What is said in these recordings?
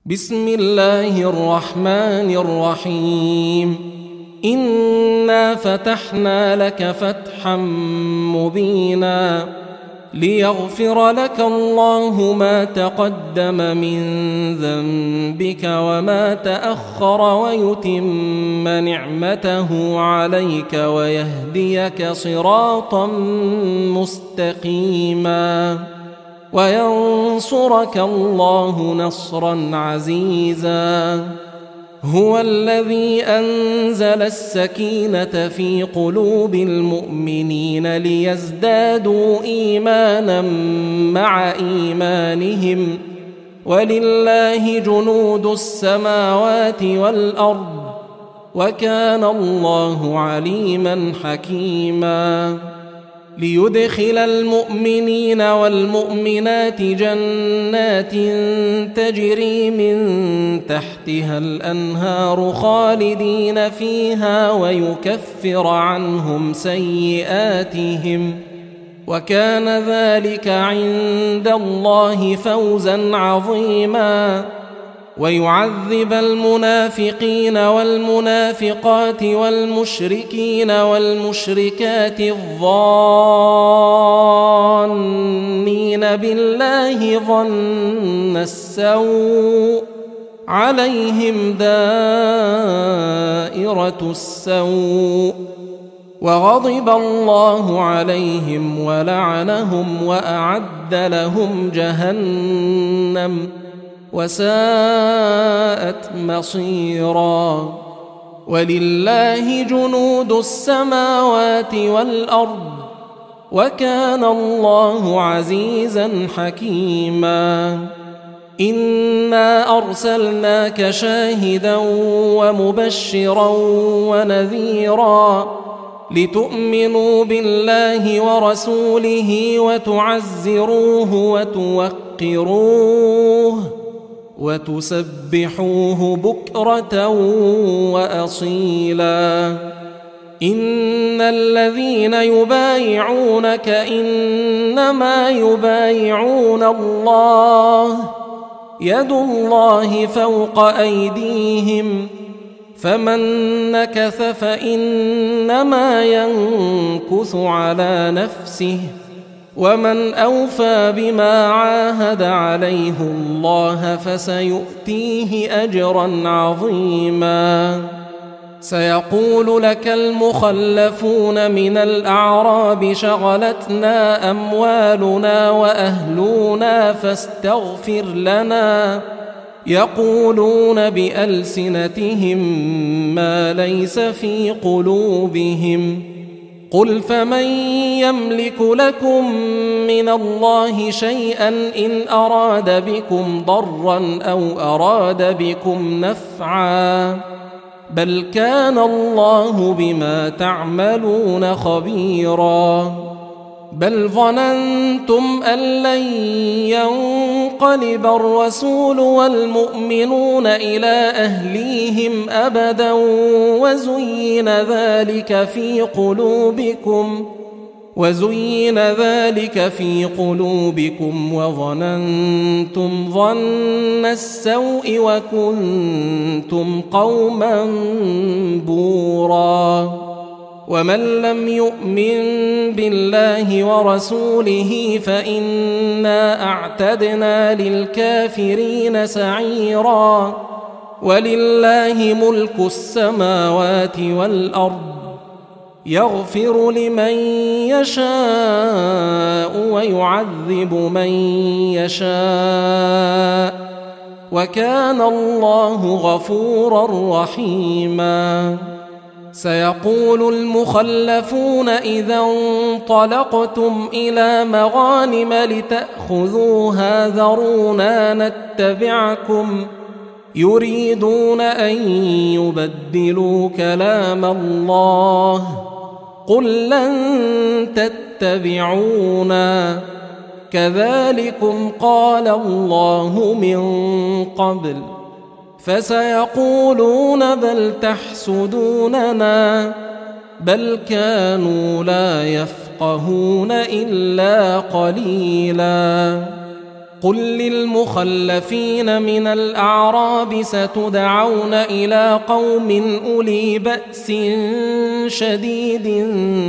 بسم الله الرحمن الرحيم إنا فتحنا لك فتحا مبينا ليغفر لك الله ما تقدم من ذنبك وما تأخر ويتم نعمته عليك ويهديك صراطا مستقيما وينصرك الله نصرا عزيزا. هو الذي أنزل السكينة في قلوب المؤمنين ليزدادوا إيمانا مع إيمانهم ولله جنود السماوات والأرض وكان الله عليما حكيما. ليدخل المؤمنين والمؤمنات جنات تجري من تحتها الأنهار خالدين فيها ويكفر عنهم سيئاتهم وكان ذلك عند الله فوزا عظيما. ويعذب المنافقين والمنافقات والمشركين والمشركات الظانين بالله ظن السوء عليهم دائرة السوء وغضب الله عليهم ولعنهم وأعد لهم جهنم وساءت مصيرا. ولله جنود السماوات والأرض وكان الله عزيزا حكيما. إنا أرسلناك شاهدا ومبشرا ونذيرا لتؤمنوا بالله ورسوله وتعزروه وتوقروه وتسبحوه بكرة وأصيلا. إن الذين يبايعونك إنما يبايعون الله يد الله فوق أيديهم فمن نكث فإنما ينكث على نفسه ومن أوفى بما عاهد عليه الله فسيؤتيه أجرا عظيما. سيقول لك المخلفون من الأعراب شغلتنا أموالنا وأهلنا فاستغفر لنا يقولون بألسنتهم ما ليس في قلوبهم قل فمن يملك لكم من الله شيئا إن أراد بكم ضرا أو أراد بكم نفعا بل كان الله بما تعملون خبيرا. بل ظننتم أن لن ينقلب الرسول والمؤمنون إلى أهليهم أبدا وزين ذلك في قلوبكم وظننتم ظن السوء وكنتم قوما بورا. ومن لم يؤمن بالله ورسوله فإنا أعتدنا للكافرين سعيرا. ولله ملك السماوات والأرض يغفر لمن يشاء ويعذب من يشاء وكان الله غفورا رحيما. سيقول المخلفون إذا انطلقتم إلى مغانم لتأخذوها ذرونا نتبعكم يريدون أن يبدلوا كلام الله قل لن تتبعونا كذلكم قال الله من قبل فسيقولون بل تحسدوننا بل كانوا لا يفقهون إلا قليلا. قل للمخلفين من الأعراب ستدعون إلى قوم أولي بأس شديد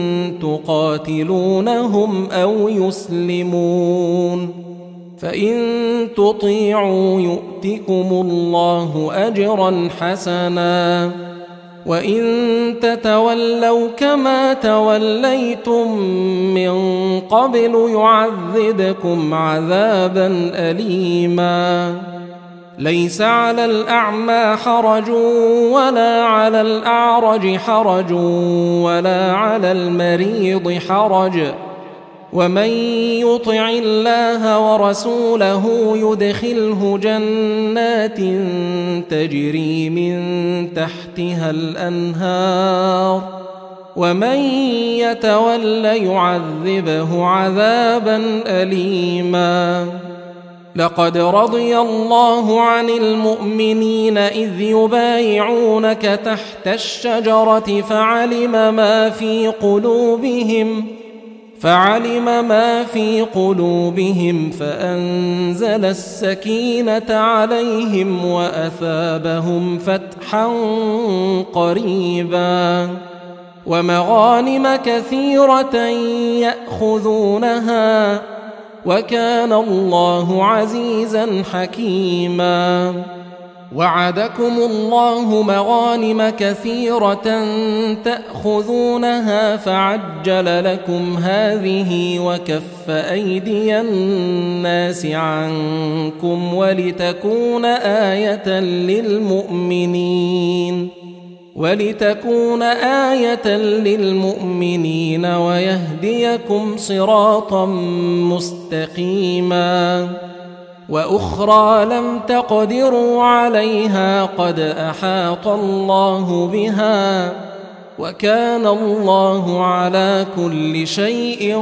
تقاتلونهم أو يسلمون، فإن تطيعوا يؤتكم الله أجرا حسنا، وإن تتولوا كما توليتم من قبل يعذبكم عذابا أليما. ليس على الأعمى حرج ولا على الأعرج حرج ولا على المريض حرج، ومن يطع الله ورسوله يدخله جنات تجري من تحتها الأنهار، ومن يتول يعذبه عذابا أليما. لقد رضي الله عن المؤمنين إذ يبايعونك تحت الشجرة فعلم ما في قلوبهم فأنزل السكينة عليهم وأثابهم فتحا قريبا ومغانم كثيرة يأخذونها، وكان الله عزيزا حكيما. وعدكم الله مغانم كثيرة تأخذونها فعجل لكم هذه وكف أيدي الناس عنكم ولتكون آية للمؤمنين ويهديكم صراطا مستقيما. وأخرى لم تقدروا عليها قد أحاط الله بها، وكان الله على كل شيء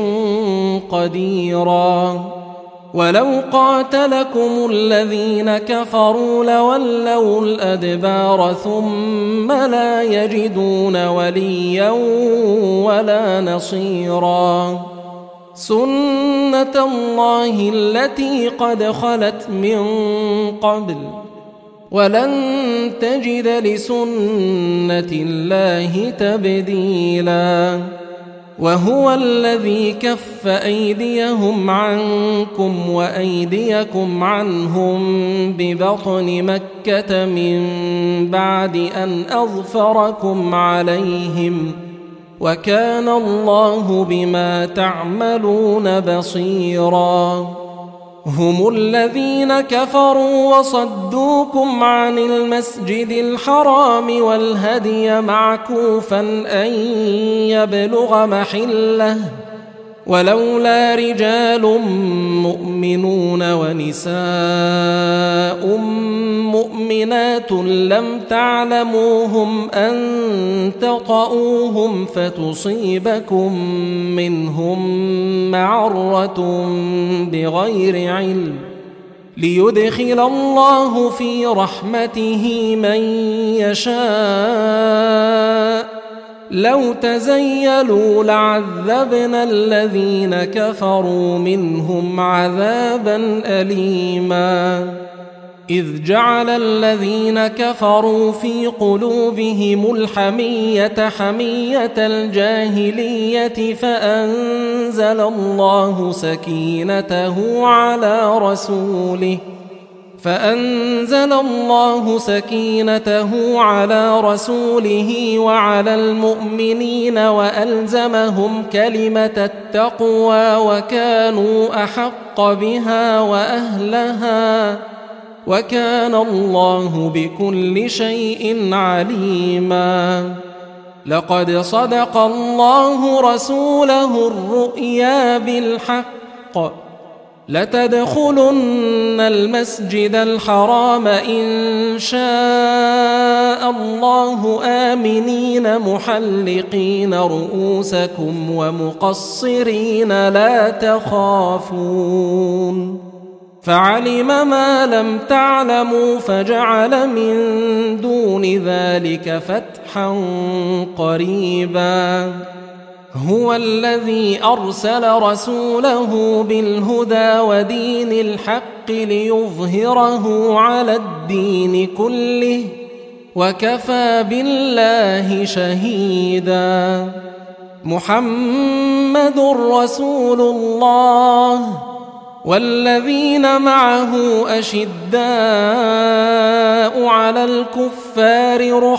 قديرا. ولو قاتلكم الذين كفروا لولوا الأدبار ثم لا يجدون وليا ولا نصيرا. سنة الله التي قد خلت من قبل ولن تجد لسنة الله تبديلا. وهو الذي كف أيديهم عنكم وأيديكم عنهم ببطن مكة من بعد أن أظفركم عليهم، وكان الله بما تعملون بصيرا. هم الذين كفروا وصدوكم عن المسجد الحرام والهدي معكوفا أن يبلغ محله، ولولا رجال مؤمنون ونساء مؤمنات لم تعلموهم أن تطؤوهم فتصيبكم منهم معرة بغير علم، ليدخل الله في رحمته من يشاء. لو تزيلوا لعذبنا الذين كفروا منهم عذابا أليما. إذ جعل الذين كفروا في قلوبهم الحمية حمية الجاهلية فأنزل الله سكينته على رسوله وعلى المؤمنين وألزمهم كلمة التقوى وكانوا أحق بها وأهلها، وكان الله بكل شيء عليما. لقد صدق الله رسوله الرؤيا بالحق لتدخلن المسجد الحرام إن شاء الله آمنين محلقين رؤوسكم ومقصرين لا تخافون، فعلم ما لم تعلموا فجعل من دون ذلك فتحا قريبا. هو الذي أرسل رسوله بالهدى ودين الحق بالحق ليظهره على الدين كله وكفى بالله شهيدا. محمد رسول الله والذين معه أشداء على الكفار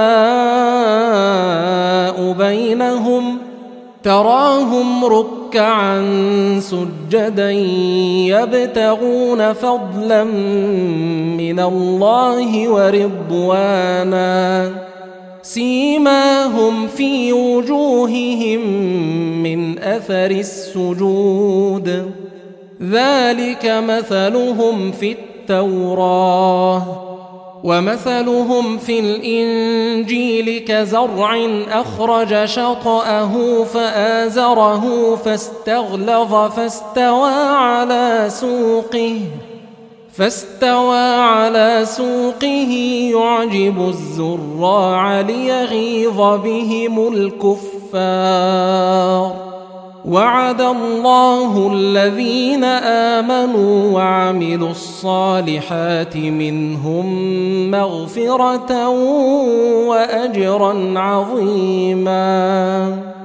رحماء بينهم تراهم ركعا سجدا يبتغون فضلا من الله ورضوانا سيماهم في وجوههم من أثر السجود ذلك مثلهم في التوراة ومثلهم في الإنجيل كزرع أخرج شطأه فآزره فاستغلظ فاستوى على سوقه يعجب الزراع ليغيظ بهم الكفار. وعد الله الذين آمنوا وعملوا الصالحات منهم مغفرة وأجرا عظيما.